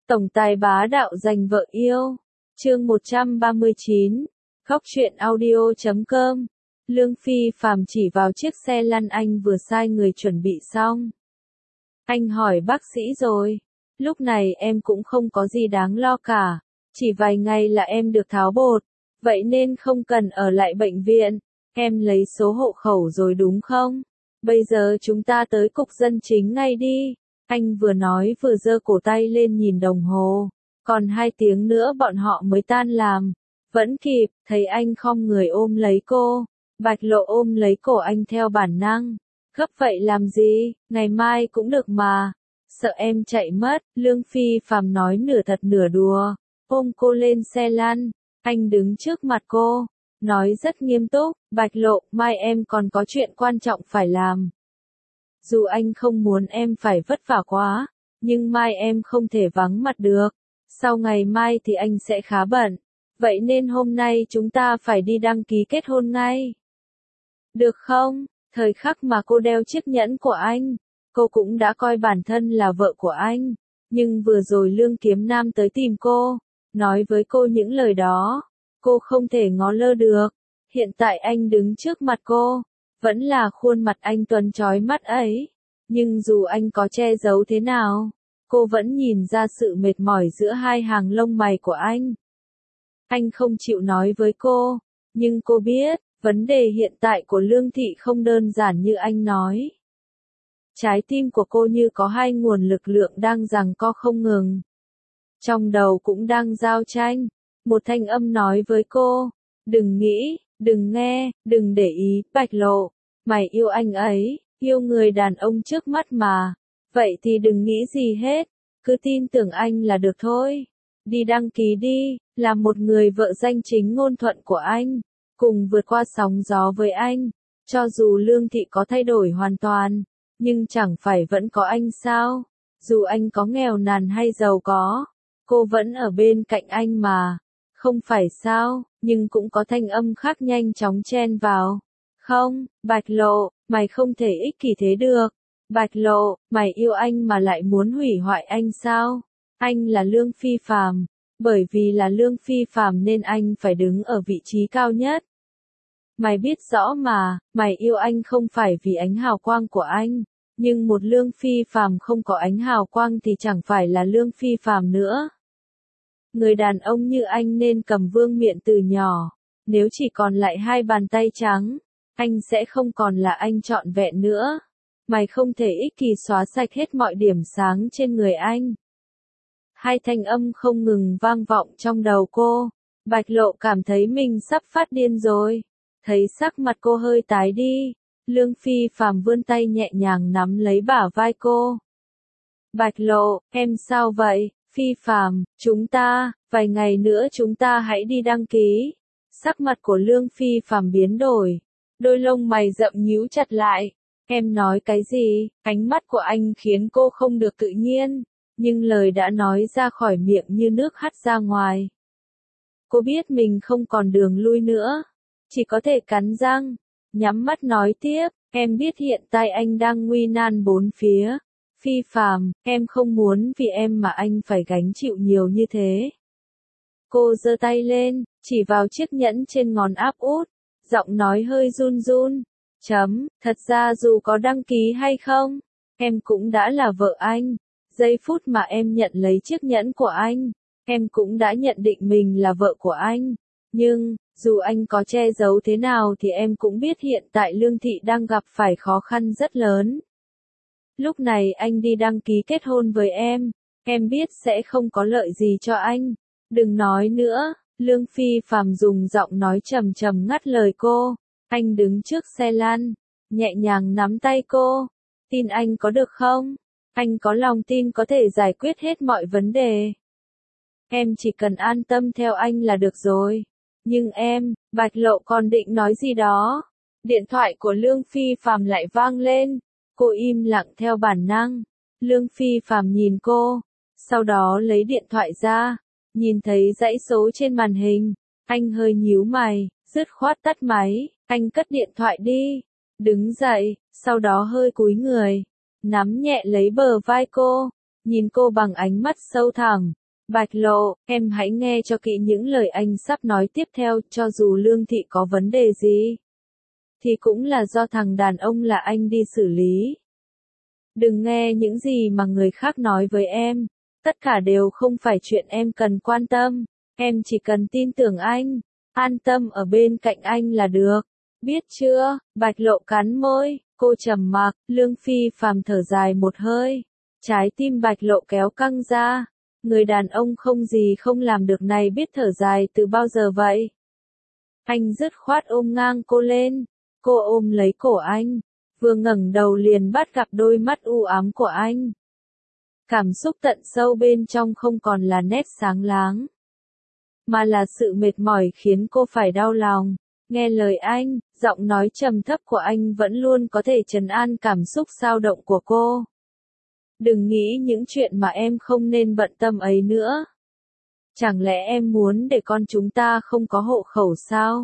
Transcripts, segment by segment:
Tổng tài bá đạo giành vợ yêu. Chương 139. Khóc chuyện audio.com. Lương Phi Phạm chỉ vào chiếc xe lăn anh vừa sai người chuẩn bị xong. Anh hỏi bác sĩ rồi. Lúc này em cũng không có gì đáng lo cả. Chỉ vài ngày là em được tháo bột. Vậy nên không cần ở lại bệnh viện. Em lấy số hộ khẩu rồi đúng không? Bây giờ chúng ta tới cục dân chính ngay đi. Anh vừa nói vừa giơ cổ tay lên nhìn đồng hồ. Còn 2 tiếng nữa bọn họ mới tan làm. Vẫn kịp, thấy anh khom người ôm lấy cô. Bạch Lộ ôm lấy cổ anh theo bản năng. Gấp vậy làm gì, ngày mai cũng được mà. Sợ em chạy mất, Lương Phi Phạm nói nửa thật nửa đùa. Ôm cô lên xe lăn, anh đứng trước mặt cô. Nói rất nghiêm túc, Bạch Lộ, mai em còn có chuyện quan trọng phải làm. Dù anh không muốn em phải vất vả quá, nhưng mai em không thể vắng mặt được. Sau ngày mai thì anh sẽ khá bận. Vậy nên hôm nay chúng ta phải đi đăng ký kết hôn ngay. Được không? Thời khắc mà cô đeo chiếc nhẫn của anh, cô cũng đã coi bản thân là vợ của anh. Nhưng vừa rồi Lương Kiếm Nam tới tìm cô, nói với cô những lời đó. Cô không thể ngó lơ được. Hiện tại anh đứng trước mặt cô, vẫn là khuôn mặt anh tuấn chói mắt ấy. Nhưng dù anh có che giấu thế nào, cô vẫn nhìn ra sự mệt mỏi giữa hai hàng lông mày của anh. Anh không chịu nói với cô, nhưng cô biết, vấn đề hiện tại của Lương Thị không đơn giản như anh nói. Trái tim của cô như có 2 nguồn lực lượng đang giằng co không ngừng. Trong đầu cũng đang giao tranh. Một thanh âm nói với cô, đừng nghĩ, đừng nghe, đừng để ý, Bạch Lộ, mày yêu anh ấy, yêu người đàn ông trước mắt mà. Vậy thì đừng nghĩ gì hết, cứ tin tưởng anh là được thôi. Đi đăng ký đi, làm một người vợ danh chính ngôn thuận của anh, cùng vượt qua sóng gió với anh. Cho dù Lương Thị có thay đổi hoàn toàn, nhưng chẳng phải vẫn có anh sao? Dù anh có nghèo nàn hay giàu có, cô vẫn ở bên cạnh anh mà. Không phải sao, nhưng cũng có thanh âm khác nhanh chóng chen vào. Không, Bạch Lộ, mày không thể ích kỷ thế được. Bạch Lộ, mày yêu anh mà lại muốn hủy hoại anh sao? Anh là Lương Phi Phạm, bởi vì là Lương Phi Phạm nên anh phải đứng ở vị trí cao nhất. Mày biết rõ mà, mày yêu anh không phải vì ánh hào quang của anh, nhưng một Lương Phi Phạm không có ánh hào quang thì chẳng phải là Lương Phi Phạm nữa. Người đàn ông như anh nên cầm vương miện từ nhỏ. Nếu chỉ còn lại 2 bàn tay trắng, anh sẽ không còn là anh trọn vẹn nữa. Mày không thể ích kỷ xóa sạch hết mọi điểm sáng trên người anh. 2 thanh âm không ngừng vang vọng trong đầu cô. Bạch Lộ cảm thấy mình sắp phát điên rồi. Thấy sắc mặt cô hơi tái đi, Lương Phi Phạm vươn tay nhẹ nhàng nắm lấy bả vai cô. Bạch Lộ, em sao vậy? Phi Phạm, vài ngày nữa chúng ta hãy đi đăng ký. Sắc mặt của Lương Phi Phạm biến đổi. Đôi lông mày rậm nhíu chặt lại. Em nói cái gì? Ánh mắt của anh khiến cô không được tự nhiên. Nhưng lời đã nói ra khỏi miệng như nước hắt ra ngoài. Cô biết mình không còn đường lui nữa. Chỉ có thể cắn răng. Nhắm mắt nói tiếp. Em biết hiện tại anh đang nguy nan 4 phía. Phi Phạm, em không muốn vì em mà anh phải gánh chịu nhiều như thế. Cô giơ tay lên, chỉ vào chiếc nhẫn trên ngón áp út, giọng nói hơi run run. Thật ra dù có đăng ký hay không, em cũng đã là vợ anh. Giây phút mà em nhận lấy chiếc nhẫn của anh, em cũng đã nhận định mình là vợ của anh. Nhưng, dù anh có che giấu thế nào thì em cũng biết hiện tại Lương Thị đang gặp phải khó khăn rất lớn. Lúc này anh đi đăng ký kết hôn với em biết sẽ không có lợi gì cho anh. Đừng nói nữa, Lương Phi Phạm dùng giọng nói trầm trầm ngắt lời cô. Anh đứng trước xe lăn, nhẹ nhàng nắm tay cô. Tin anh có được không? Anh có lòng tin có thể giải quyết hết mọi vấn đề. Em chỉ cần an tâm theo anh là được rồi. Nhưng Bạch Lộ còn định nói gì đó. Điện thoại của Lương Phi Phạm lại vang lên. Cô im lặng theo bản năng. Lương Phi Phạm nhìn cô, sau đó lấy điện thoại ra, nhìn thấy dãy số trên màn hình, anh hơi nhíu mày, dứt khoát tắt máy, anh cất điện thoại đi, đứng dậy, sau đó hơi cúi người, nắm nhẹ lấy bờ vai cô, nhìn cô bằng ánh mắt sâu thẳm. Bạch Lộ, em hãy nghe cho kỹ những lời anh sắp nói tiếp theo, cho dù Lương Thị có vấn đề gì, thì cũng là do thằng đàn ông là anh đi xử lý. Đừng nghe những gì mà người khác nói với em, tất cả đều không phải chuyện em cần quan tâm, em chỉ cần tin tưởng anh, an tâm ở bên cạnh anh là được. Biết chưa? Bạch Lộ cắn môi, cô trầm mặc, Lương Phi Phàm thở dài một hơi. Trái tim Bạch Lộ kéo căng ra. Người đàn ông không gì không làm được này biết thở dài từ bao giờ vậy? Anh dứt khoát ôm ngang cô lên. Cô ôm lấy cổ anh. Vừa ngẩng đầu liền bắt gặp đôi mắt u ám của anh. Cảm xúc tận sâu bên trong không còn là nét sáng láng, mà là sự mệt mỏi khiến cô phải đau lòng. Nghe lời anh, giọng nói trầm thấp của anh vẫn luôn có thể trấn an cảm xúc xao động của cô. Đừng nghĩ những chuyện mà em không nên bận tâm ấy nữa. Chẳng lẽ em muốn để con chúng ta không có hộ khẩu sao?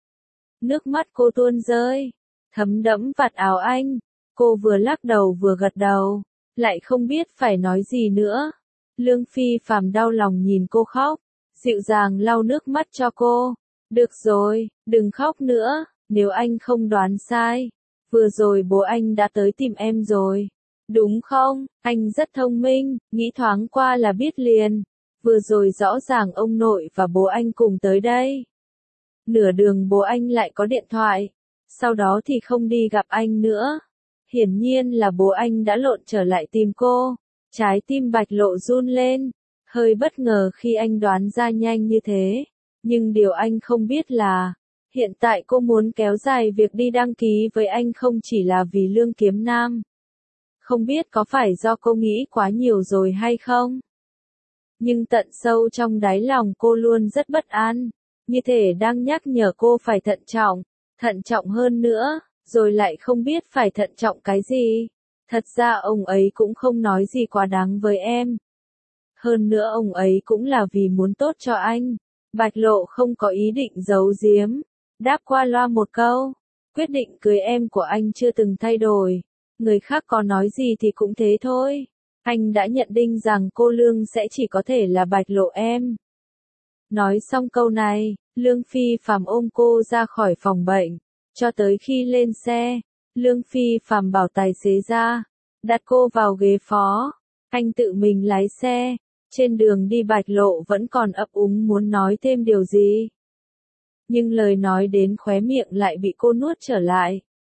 Nước mắt cô tuôn rơi, thấm đẫm vạt áo anh. Cô vừa lắc đầu vừa gật đầu, lại không biết phải nói gì nữa. Lương Phi Phàm đau lòng nhìn cô khóc, dịu dàng lau nước mắt cho cô. Được rồi, đừng khóc nữa, nếu anh không đoán sai, vừa rồi bố anh đã tới tìm em rồi. Đúng không? Anh rất thông minh, nghĩ thoáng qua là biết liền. Vừa rồi rõ ràng ông nội và bố anh cùng tới đây. Nửa đường bố anh lại có điện thoại, sau đó thì không đi gặp anh nữa. Hiển nhiên là bố anh đã lộn trở lại tìm cô. Trái tim Bạch Lộ run lên, hơi bất ngờ khi anh đoán ra nhanh như thế. Nhưng điều anh không biết là, hiện tại cô muốn kéo dài việc đi đăng ký với anh không chỉ là vì Lương Kiếm Nam. Không biết có phải do cô nghĩ quá nhiều rồi hay không? Nhưng tận sâu trong đáy lòng cô luôn rất bất an, như thể đang nhắc nhở cô phải thận trọng hơn nữa, rồi lại không biết phải thận trọng cái gì. Thật ra ông ấy cũng không nói gì quá đáng với em. Hơn nữa ông ấy cũng là vì muốn tốt cho anh. Bạch Lộ không có ý định giấu giếm, đáp qua loa một câu. Quyết định cưới em của anh chưa từng thay đổi. Người khác có nói gì thì cũng thế thôi. Anh đã nhận định rằng cô Lương sẽ chỉ có thể là Bạch Lộ em. Nói xong câu này, Lương Phi Phàm ôm cô ra khỏi phòng bệnh. Cho tới khi lên xe, Lương Phi Phàm bảo tài xế ra, đặt cô vào ghế phó. Anh tự mình lái xe. Trên đường đi Bạch Lộ vẫn còn ấp úng muốn nói thêm điều gì. Nhưng lời nói đến khóe miệng lại bị cô nuốt trở lại.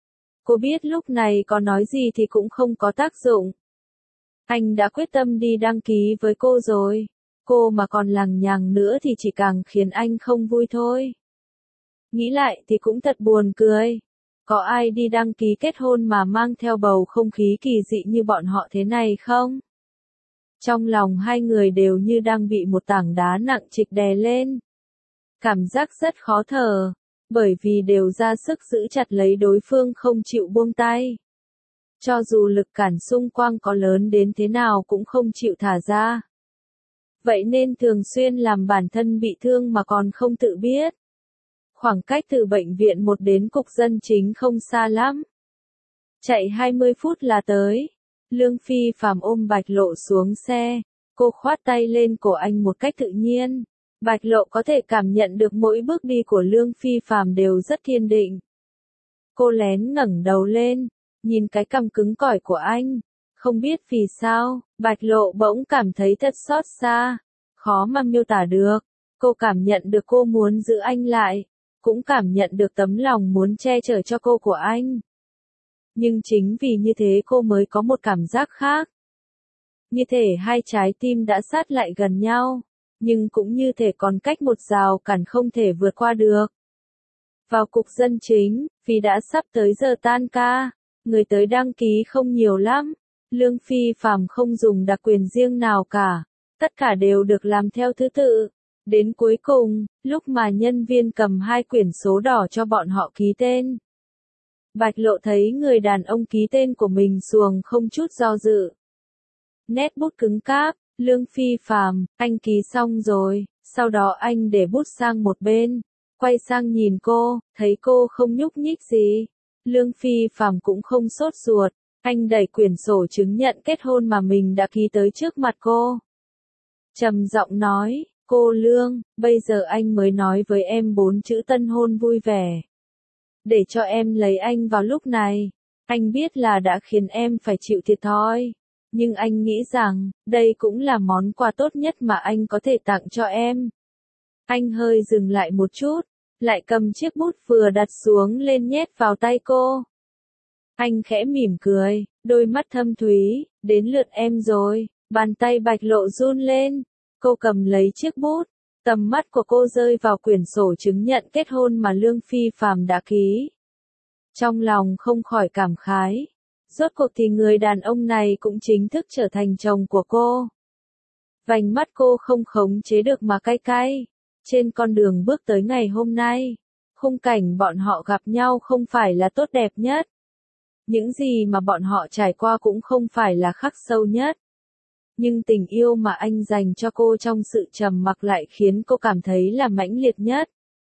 Cô biết lúc này có nói gì thì cũng không có tác dụng. Anh đã quyết tâm đi đăng ký với cô rồi. Cô mà còn lằng nhằng nữa thì chỉ càng khiến anh không vui thôi. Nghĩ lại thì cũng thật buồn cười. Có ai đi đăng ký kết hôn mà mang theo bầu không khí kỳ dị như bọn họ thế này không? Trong lòng hai người đều như đang bị một tảng đá nặng trịch đè lên. Cảm giác rất khó thở, bởi vì đều ra sức giữ chặt lấy đối phương không chịu buông tay. Cho dù lực cản xung quanh có lớn đến thế nào cũng không chịu thả ra. Vậy nên thường xuyên làm bản thân bị thương mà còn không tự biết. Khoảng cách từ bệnh viện 1 đến cục dân chính không xa lắm. Chạy 20 phút là tới. Lương Phi Phàm ôm Bạch Lộ xuống xe. Cô khoát tay lên cổ anh một cách tự nhiên. Bạch Lộ có thể cảm nhận được mỗi bước đi của Lương Phi Phàm đều rất kiên định. Cô lén ngẩng đầu lên, nhìn cái cằm cứng cỏi của anh. Không biết vì sao, Bạch Lộ bỗng cảm thấy thật xót xa. Khó mà miêu tả được. Cô cảm nhận được cô muốn giữ anh lại. Cũng cảm nhận được tấm lòng muốn che chở cho cô của anh. Nhưng chính vì như thế cô mới có một cảm giác khác. Như thể hai trái tim đã sát lại gần nhau, nhưng cũng như thể còn cách một rào cản không thể vượt qua được. Vào cục dân chính, vì đã sắp tới giờ tan ca, người tới đăng ký không nhiều lắm. Lương Phi Phàm không dùng đặc quyền riêng nào cả, tất cả đều được làm theo thứ tự. Đến cuối cùng, lúc mà nhân viên cầm 2 quyển số đỏ cho bọn họ ký tên, Bạch Lộ thấy người đàn ông ký tên của mình xuồng không chút do dự. Nét bút cứng cáp, Lương Phi Phàm, anh ký xong rồi, sau đó anh để bút sang một bên, quay sang nhìn cô, thấy cô không nhúc nhích gì. Lương Phi Phàm cũng không sốt ruột, Anh đẩy quyển sổ chứng nhận kết hôn mà mình đã ký tới trước mặt cô. Trầm giọng nói, cô Lương, bây giờ anh mới nói với em 4 chữ tân hôn vui vẻ. Để cho em lấy anh vào lúc này. Anh biết là đã khiến em phải chịu thiệt thòi. Nhưng anh nghĩ rằng, đây cũng là món quà tốt nhất mà anh có thể tặng cho em. Anh hơi dừng lại một chút, lại cầm chiếc bút vừa đặt xuống lên nhét vào tay cô. Anh khẽ mỉm cười, đôi mắt thâm thúy, đến lượt em rồi, bàn tay Bạch Lộ run lên. Cô cầm lấy chiếc bút, tầm mắt của cô rơi vào quyển sổ chứng nhận kết hôn mà Lương Phi Phạm đã ký. Trong lòng không khỏi cảm khái. Rốt cuộc thì người đàn ông này cũng chính thức trở thành chồng của cô. Vành mắt cô không khống chế được mà cay cay. Trên con đường bước tới ngày hôm nay, khung cảnh bọn họ gặp nhau không phải là tốt đẹp nhất. Những gì mà bọn họ trải qua cũng không phải là khắc sâu nhất. Nhưng tình yêu mà anh dành cho cô trong sự trầm mặc lại khiến cô cảm thấy là mãnh liệt nhất.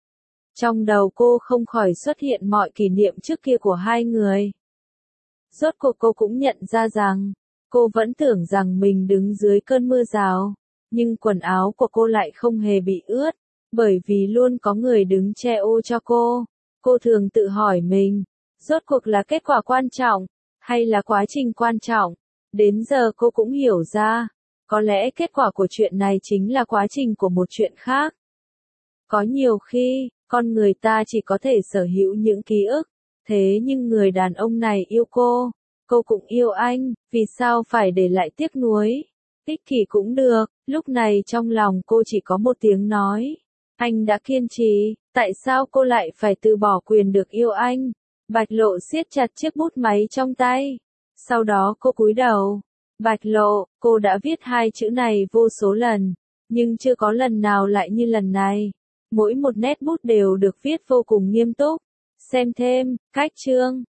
Trong đầu cô không khỏi xuất hiện mọi kỷ niệm trước kia của hai người. Rốt cuộc cô cũng nhận ra rằng, cô vẫn tưởng rằng mình đứng dưới cơn mưa rào, nhưng quần áo của cô lại không hề bị ướt, bởi vì luôn có người đứng che ô cho cô. Cô thường tự hỏi mình, rốt cuộc là kết quả quan trọng, hay là quá trình quan trọng? Đến giờ cô cũng hiểu ra, có lẽ kết quả của chuyện này chính là quá trình của một chuyện khác. Có nhiều khi, con người ta chỉ có thể sở hữu những ký ức, thế nhưng người đàn ông này yêu cô cũng yêu anh, vì sao phải để lại tiếc nuối? Ích kỷ cũng được, lúc này trong lòng cô chỉ có một tiếng nói. Anh đã kiên trì, tại sao cô lại phải từ bỏ quyền được yêu anh? Bạch Lộ siết chặt chiếc bút máy trong tay. Sau đó cô cúi đầu. Bạch Lộ, cô đã viết hai chữ này vô số lần, nhưng chưa có lần nào lại như lần này. Mỗi một nét bút đều được viết vô cùng nghiêm túc. Xem thêm, cách chương.